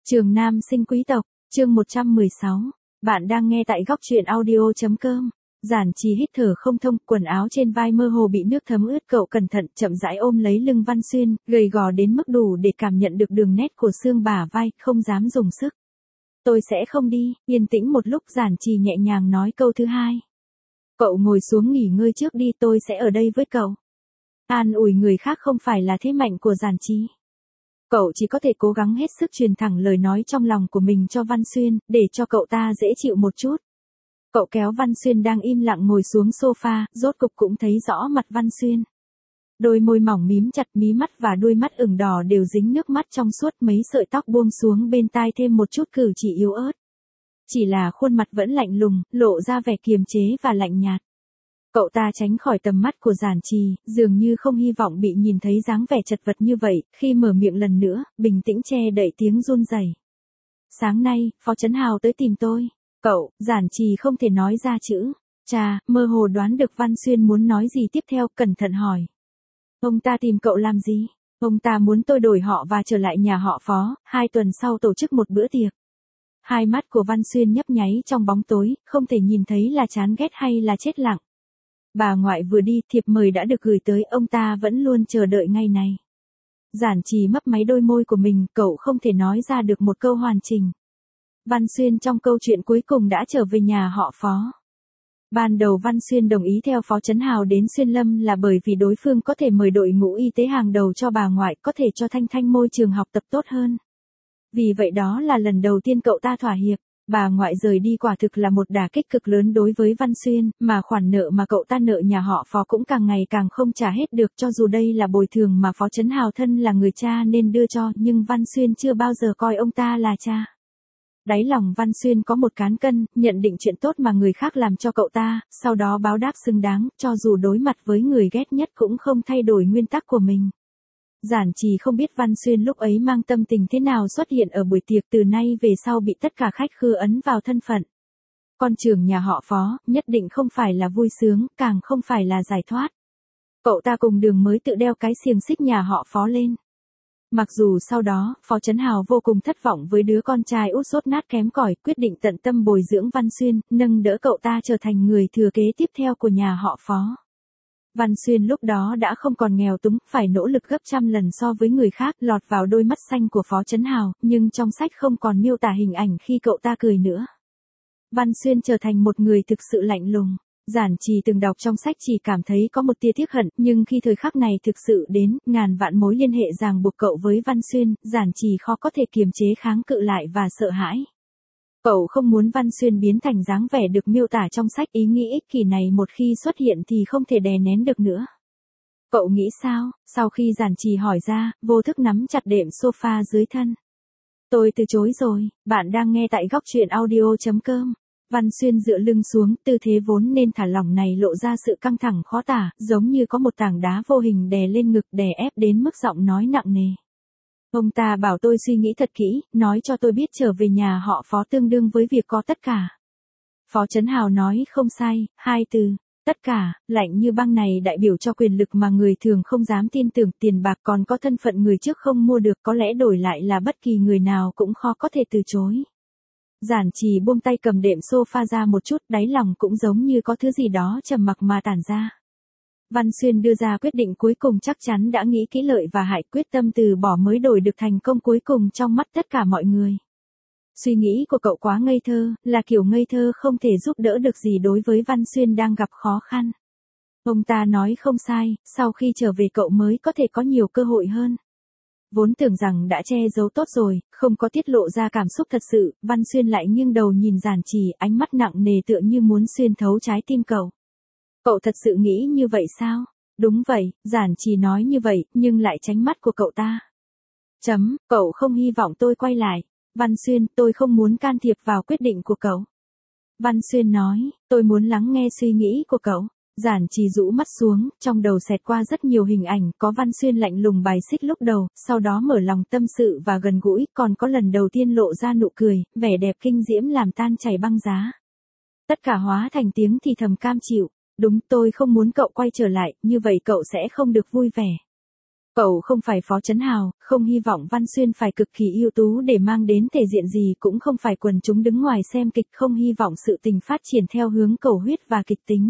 Trường Nam sinh quý tộc, chương 116. Bạn đang nghe tại góc truyện audio.com. Giản Trì hít thở không thông, quần áo trên vai mơ hồ bị nước thấm ướt, cậu cẩn thận chậm rãi ôm lấy lưng Văn Xuyên, gầy gò đến mức đủ để cảm nhận được đường nét của xương bả vai, không dám dùng sức. Tôi sẽ không đi, yên tĩnh một lúc Giản Trì nhẹ nhàng nói câu thứ hai. Cậu ngồi xuống nghỉ ngơi trước đi, tôi sẽ ở đây với cậu. An ủi người khác không phải là thế mạnh của Giản Trì. Cậu chỉ có thể cố gắng hết sức truyền thẳng lời nói trong lòng của mình cho Văn Xuyên, để cho cậu ta dễ chịu một chút. Cậu kéo Văn Xuyên đang im lặng ngồi xuống sofa, rốt cục cũng thấy rõ mặt Văn Xuyên. Đôi môi mỏng mím chặt, mí mắt và đuôi mắt ửng đỏ đều dính nước mắt trong suốt, mấy sợi tóc buông xuống bên tai thêm một chút cử chỉ yếu ớt. Chỉ là khuôn mặt vẫn lạnh lùng, lộ ra vẻ kiềm chế và lạnh nhạt. Cậu ta tránh khỏi tầm mắt của Giản Trì, dường như không hy vọng bị nhìn thấy dáng vẻ chật vật như vậy, khi mở miệng lần nữa, bình tĩnh che đậy tiếng run rẩy. Sáng nay, Phó Chấn Hào tới tìm tôi. Cậu, Giản Trì không thể nói ra chữ. Chà, mơ hồ đoán được Văn Xuyên muốn nói gì tiếp theo, cẩn thận hỏi. Ông ta tìm cậu làm gì? Ông ta muốn tôi đổi họ và trở lại nhà họ Phó, 2 tuần sau tổ chức một bữa tiệc. Hai mắt của Văn Xuyên nhấp nháy trong bóng tối, không thể nhìn thấy là chán ghét hay là chết lặng. Bà ngoại vừa đi, thiệp mời đã được gửi tới, ông ta vẫn luôn chờ đợi ngày này. Giản Trì mấp máy đôi môi của mình, cậu không thể nói ra được một câu hoàn chỉnh. Văn Xuyên trong câu chuyện cuối cùng đã trở về nhà họ Phó. Ban đầu Văn Xuyên đồng ý theo Phó Chấn Hào đến Xuyên Lâm là bởi vì đối phương có thể mời đội ngũ y tế hàng đầu cho bà ngoại, có thể cho Thanh Thanh môi trường học tập tốt hơn. Vì vậy đó là lần đầu tiên cậu ta thỏa hiệp. Bà ngoại rời đi quả thực là một đả kích cực lớn đối với Văn Xuyên, mà khoản nợ mà cậu ta nợ nhà họ Phó cũng càng ngày càng không trả hết được, cho dù đây là bồi thường mà Phó Chấn Hào thân là người cha nên đưa cho, nhưng Văn Xuyên chưa bao giờ coi ông ta là cha. Đáy lòng Văn Xuyên có một cán cân, nhận định chuyện tốt mà người khác làm cho cậu ta, sau đó báo đáp xứng đáng, cho dù đối mặt với người ghét nhất cũng không thay đổi nguyên tắc của mình. Giản Trì không biết Văn Xuyên lúc ấy mang tâm tình thế nào xuất hiện ở buổi tiệc, từ nay về sau bị tất cả khách khứa ấn vào thân phận. Con trưởng nhà họ Phó, nhất định không phải là vui sướng, càng không phải là giải thoát. Cậu ta cùng Đường mới tự đeo cái xiềng xích nhà họ Phó lên. Mặc dù sau đó, Phó Chấn Hào vô cùng thất vọng với đứa con trai út dốt nát kém cỏi, quyết định tận tâm bồi dưỡng Văn Xuyên, nâng đỡ cậu ta trở thành người thừa kế tiếp theo của nhà họ Phó. Văn Xuyên lúc đó đã không còn nghèo túng, phải nỗ lực gấp trăm lần so với người khác, lọt vào đôi mắt xanh của Phó Chấn Hào, nhưng trong sách không còn miêu tả hình ảnh khi cậu ta cười nữa. Văn Xuyên trở thành một người thực sự lạnh lùng. Giản Trì từng đọc trong sách chỉ cảm thấy có một tia tiếc hận, nhưng khi thời khắc này thực sự đến, ngàn vạn mối liên hệ ràng buộc cậu với Văn Xuyên, Giản Trì khó có thể kiềm chế kháng cự lại và sợ hãi. Cậu không muốn Văn Xuyên biến thành dáng vẻ được miêu tả trong sách, ý nghĩ ích kỷ này một khi xuất hiện thì không thể đè nén được nữa. Cậu nghĩ sao? Sau khi Giản Trì hỏi ra, vô thức nắm chặt đệm sofa dưới thân. Tôi từ chối rồi, bạn đang nghe tại góc truyện audio.com. Văn Xuyên dựa lưng xuống, tư thế vốn nên thả lỏng này lộ ra sự căng thẳng khó tả, giống như có một tảng đá vô hình đè lên ngực, đè ép đến mức giọng nói nặng nề. Ông ta bảo tôi suy nghĩ thật kỹ, nói cho tôi biết trở về nhà họ Phó tương đương với việc có tất cả. Phó Chấn Hào nói không sai, 2 từ, tất cả, lạnh như băng này đại biểu cho quyền lực mà người thường không dám tin tưởng, tiền bạc, còn có thân phận người trước không mua được, có lẽ đổi lại là bất kỳ người nào cũng khó có thể từ chối. Giản Trì buông tay cầm đệm sofa ra một chút, đáy lòng cũng giống như có thứ gì đó trầm mặc mà tản ra. Văn Xuyên đưa ra quyết định cuối cùng chắc chắn đã nghĩ kỹ lợi và hại, quyết tâm từ bỏ mới đổi được thành công cuối cùng trong mắt tất cả mọi người. Suy nghĩ của cậu quá ngây thơ, là kiểu ngây thơ không thể giúp đỡ được gì đối với Văn Xuyên đang gặp khó khăn. Ông ta nói không sai, sau khi trở về cậu mới có thể có nhiều cơ hội hơn. Vốn tưởng rằng đã che giấu tốt rồi, không có tiết lộ ra cảm xúc thật sự, Văn Xuyên lại nghiêng đầu nhìn Giản Trì, ánh mắt nặng nề tựa như muốn xuyên thấu trái tim cậu. Cậu thật sự nghĩ như vậy sao? Đúng vậy, Giản Trì nói như vậy, nhưng lại tránh mắt của cậu ta. Cậu không hy vọng tôi quay lại. Văn Xuyên, tôi không muốn can thiệp vào quyết định của cậu. Văn Xuyên nói, tôi muốn lắng nghe suy nghĩ của cậu. Giản Trì rũ mắt xuống, trong đầu xẹt qua rất nhiều hình ảnh, có Văn Xuyên lạnh lùng bài xích lúc đầu, sau đó mở lòng tâm sự và gần gũi, còn có lần đầu tiên lộ ra nụ cười, vẻ đẹp kinh diễm làm tan chảy băng giá. Tất cả hóa thành tiếng thì thầm cam chịu. Đúng, tôi không muốn cậu quay trở lại, như vậy cậu sẽ không được vui vẻ. Cậu không phải Phó Chấn Hào, không hy vọng Văn Xuyên phải cực kỳ ưu tú để mang đến thể diện gì, cũng không phải quần chúng đứng ngoài xem kịch, không hy vọng sự tình phát triển theo hướng cầu huyết và kịch tính.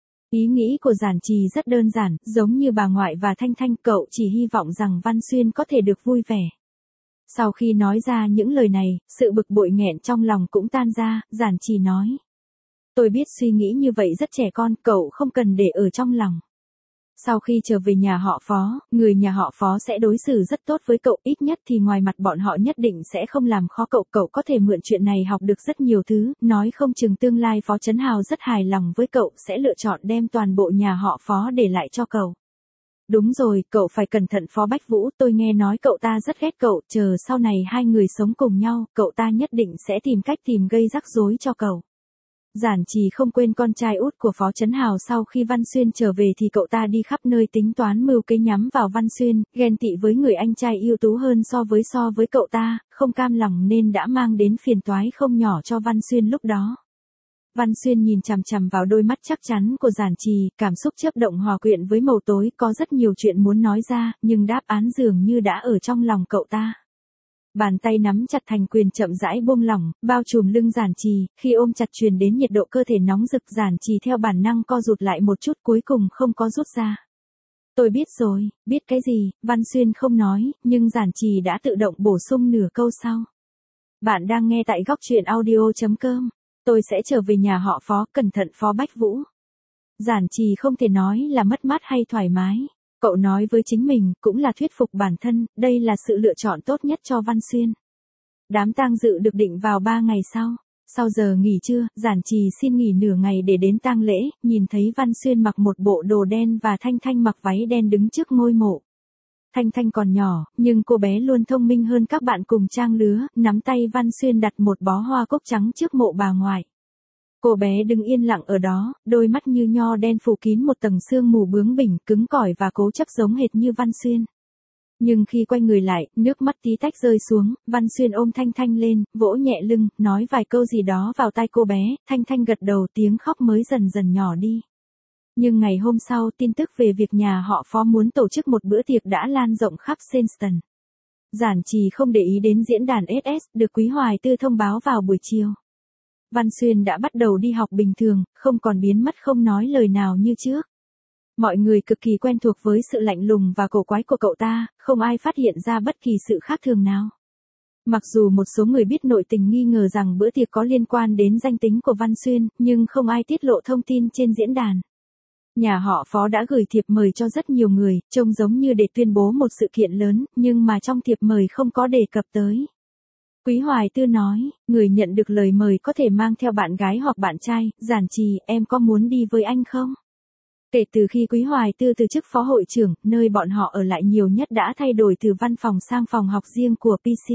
Ý nghĩ của Giản Trì rất đơn giản, giống như bà ngoại và Thanh Thanh, cậu chỉ hy vọng rằng Văn Xuyên có thể được vui vẻ. Sau khi nói ra những lời này, sự bực bội nghẹn trong lòng cũng tan ra, Giản Trì nói. Tôi biết suy nghĩ như vậy rất trẻ con, cậu không cần để ở trong lòng. Sau khi trở về nhà họ Phó, người nhà họ Phó sẽ đối xử rất tốt với cậu, ít nhất thì ngoài mặt bọn họ nhất định sẽ không làm khó cậu. Cậu có thể mượn chuyện này học được rất nhiều thứ, nói không chừng tương lai Phó Chấn Hào rất hài lòng với cậu, sẽ lựa chọn đem toàn bộ nhà họ Phó để lại cho cậu. Đúng rồi, cậu phải cẩn thận Phó Bách Vũ, tôi nghe nói cậu ta rất ghét cậu, chờ sau này hai người sống cùng nhau, cậu ta nhất định sẽ tìm cách gây rắc rối cho cậu. Giản Trì không quên con trai út của Phó Chấn Hào, sau khi Văn Xuyên trở về thì cậu ta đi khắp nơi tính toán mưu kế nhắm vào Văn Xuyên, ghen tị với người anh trai ưu tú hơn so với cậu ta, không cam lòng nên đã mang đến phiền toái không nhỏ cho Văn Xuyên lúc đó. Văn Xuyên nhìn chằm chằm vào đôi mắt chắc chắn của Giản Trì, cảm xúc chớp động hòa quyện với màu tối, có rất nhiều chuyện muốn nói ra, nhưng đáp án dường như đã ở trong lòng cậu ta. Bàn tay nắm chặt thành quyền chậm rãi buông lỏng, bao trùm lưng Giản Trì, khi ôm chặt truyền đến nhiệt độ cơ thể nóng rực, Giản Trì theo bản năng co rụt lại một chút, cuối cùng không có rút ra. Tôi biết rồi, biết cái gì, Văn Xuyên không nói, nhưng Giản Trì đã tự động bổ sung nửa câu sau. Bạn đang nghe tại góc truyện audio.com. Tôi sẽ trở về nhà họ Phó, cẩn thận Phó Bách Vũ. Giản Trì không thể nói là mất mát hay thoải mái. Cậu nói với chính mình, cũng là thuyết phục bản thân, đây là sự lựa chọn tốt nhất cho Văn Xuyên. Đám tang dự được định vào 3 ngày sau. Sau giờ nghỉ trưa, Giản Trì xin nghỉ nửa ngày để đến tang lễ, nhìn thấy Văn Xuyên mặc một bộ đồ đen và Thanh Thanh mặc váy đen đứng trước ngôi mộ. Thanh Thanh còn nhỏ, nhưng cô bé luôn thông minh hơn các bạn cùng trang lứa, nắm tay Văn Xuyên đặt một bó hoa cúc trắng trước mộ bà ngoại. Cô bé đứng yên lặng ở đó, đôi mắt như nho đen phủ kín một tầng sương mù bướng bỉnh, cứng cỏi và cố chấp giống hệt như Văn Xuyên. Nhưng khi quay người lại, nước mắt tí tách rơi xuống, Văn Xuyên ôm Thanh Thanh lên, vỗ nhẹ lưng, nói vài câu gì đó vào tai cô bé, Thanh Thanh gật đầu, tiếng khóc mới dần dần nhỏ đi. Nhưng ngày hôm sau, tin tức về việc nhà họ Phó muốn tổ chức một bữa tiệc đã lan rộng khắp Senston. Giản Trì không để ý đến diễn đàn SS, được Quý Hoài Tư thông báo vào buổi chiều. Văn Xuyên đã bắt đầu đi học bình thường, không còn biến mất không nói lời nào như trước. Mọi người cực kỳ quen thuộc với sự lạnh lùng và cổ quái của cậu ta, không ai phát hiện ra bất kỳ sự khác thường nào. Mặc dù một số người biết nội tình nghi ngờ rằng bữa tiệc có liên quan đến danh tính của Văn Xuyên, nhưng không ai tiết lộ thông tin trên diễn đàn. Nhà họ Phó đã gửi thiệp mời cho rất nhiều người, trông giống như để tuyên bố một sự kiện lớn, nhưng mà trong thiệp mời không có đề cập tới. Quý Hoài Tư nói, người nhận được lời mời có thể mang theo bạn gái hoặc bạn trai, Giản Trì, em có muốn đi với anh không? Kể từ khi Quý Hoài Tư từ chức phó hội trưởng, nơi bọn họ ở lại nhiều nhất đã thay đổi từ văn phòng sang phòng học riêng của PC.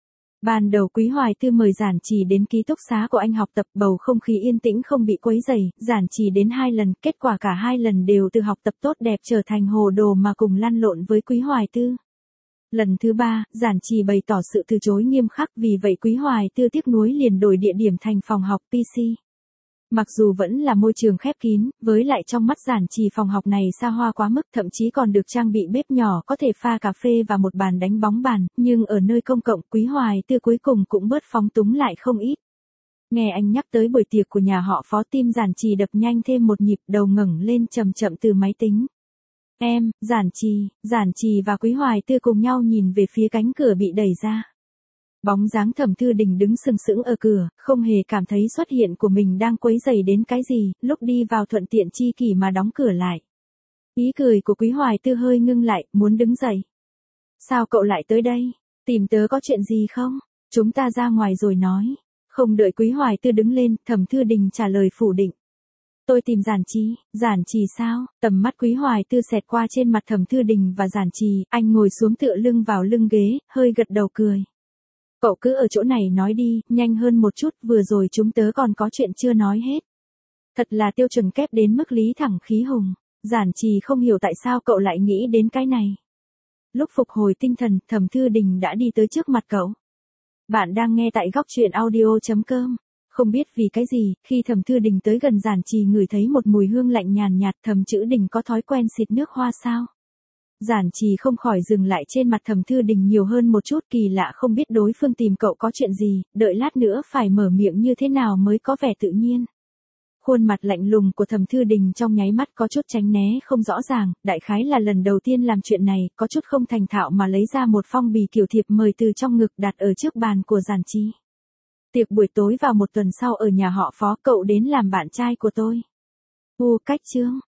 Ban đầu Quý Hoài Tư mời Giản Trì đến ký túc xá của anh học tập, bầu không khí yên tĩnh không bị quấy rầy, Giản Trì đến 2 lần, kết quả cả 2 lần đều từ học tập tốt đẹp trở thành hồ đồ mà cùng lăn lộn với Quý Hoài Tư. Lần thứ 3, Giản Trì bày tỏ sự từ chối nghiêm khắc, vì vậy Quý Hoài Tư tiếc nuối liền đổi địa điểm thành phòng học PC. Mặc dù vẫn là môi trường khép kín, với lại trong mắt Giản Trì phòng học này xa hoa quá mức, thậm chí còn được trang bị bếp nhỏ có thể pha cà phê và một bàn đánh bóng bàn, nhưng ở nơi công cộng, Quý Hoài Tư cuối cùng cũng bớt phóng túng lại không ít. Nghe anh nhắc tới buổi tiệc của nhà họ Phó, tim Giản Trì đập nhanh thêm một nhịp, đầu ngẩng lên chậm chậm từ máy tính. Giản Trì và Quý Hoài Tư cùng nhau nhìn về phía cánh cửa bị đẩy ra. Bóng dáng Thẩm Thư Đình đứng sừng sững ở cửa, không hề cảm thấy xuất hiện của mình đang quấy rầy đến cái gì, lúc đi vào thuận tiện chi kỷ mà đóng cửa lại. Ý cười của Quý Hoài Tư hơi ngưng lại, muốn đứng dậy. Sao cậu lại tới đây? Tìm tớ có chuyện gì không? Chúng ta ra ngoài rồi nói. Không đợi Quý Hoài Tư đứng lên, Thẩm Thư Đình trả lời phủ định. Tôi tìm Giản Trì sao? Tầm mắt Quý Hoài Tư xẹt qua trên mặt Thẩm Thư Đình và Giản Trì, anh ngồi xuống tựa lưng vào lưng ghế, hơi gật đầu cười. Cậu cứ ở chỗ này nói đi, nhanh hơn một chút, vừa rồi chúng tớ còn có chuyện chưa nói hết. Thật là tiêu chuẩn kép đến mức lý thẳng khí hùng. Giản Trì không hiểu tại sao cậu lại nghĩ đến cái này. Lúc phục hồi tinh thần, Thẩm Thư Đình đã đi tới trước mặt cậu. Bạn đang nghe tại góc truyện audio.com. Không biết vì cái gì, khi Thẩm Thư Đình tới gần Giản Trì ngửi thấy một mùi hương lạnh nhàn nhạt. Thẩm Chữ Đình có thói quen xịt nước hoa sao? Giản Trì không khỏi dừng lại trên mặt Thẩm Thư Đình nhiều hơn một chút, kỳ lạ không biết đối phương tìm cậu có chuyện gì, đợi lát nữa phải mở miệng như thế nào mới có vẻ tự nhiên. Khuôn mặt lạnh lùng của Thẩm Thư Đình trong nháy mắt có chút tránh né không rõ ràng, đại khái là lần đầu tiên làm chuyện này, có chút không thành thạo mà lấy ra một phong bì kiểu thiệp mời từ trong ngực đặt ở trước bàn của Giản Trì. Tiệc buổi tối vào một tuần sau ở nhà họ Phó, cậu đến làm bạn trai của tôi. Cách chương.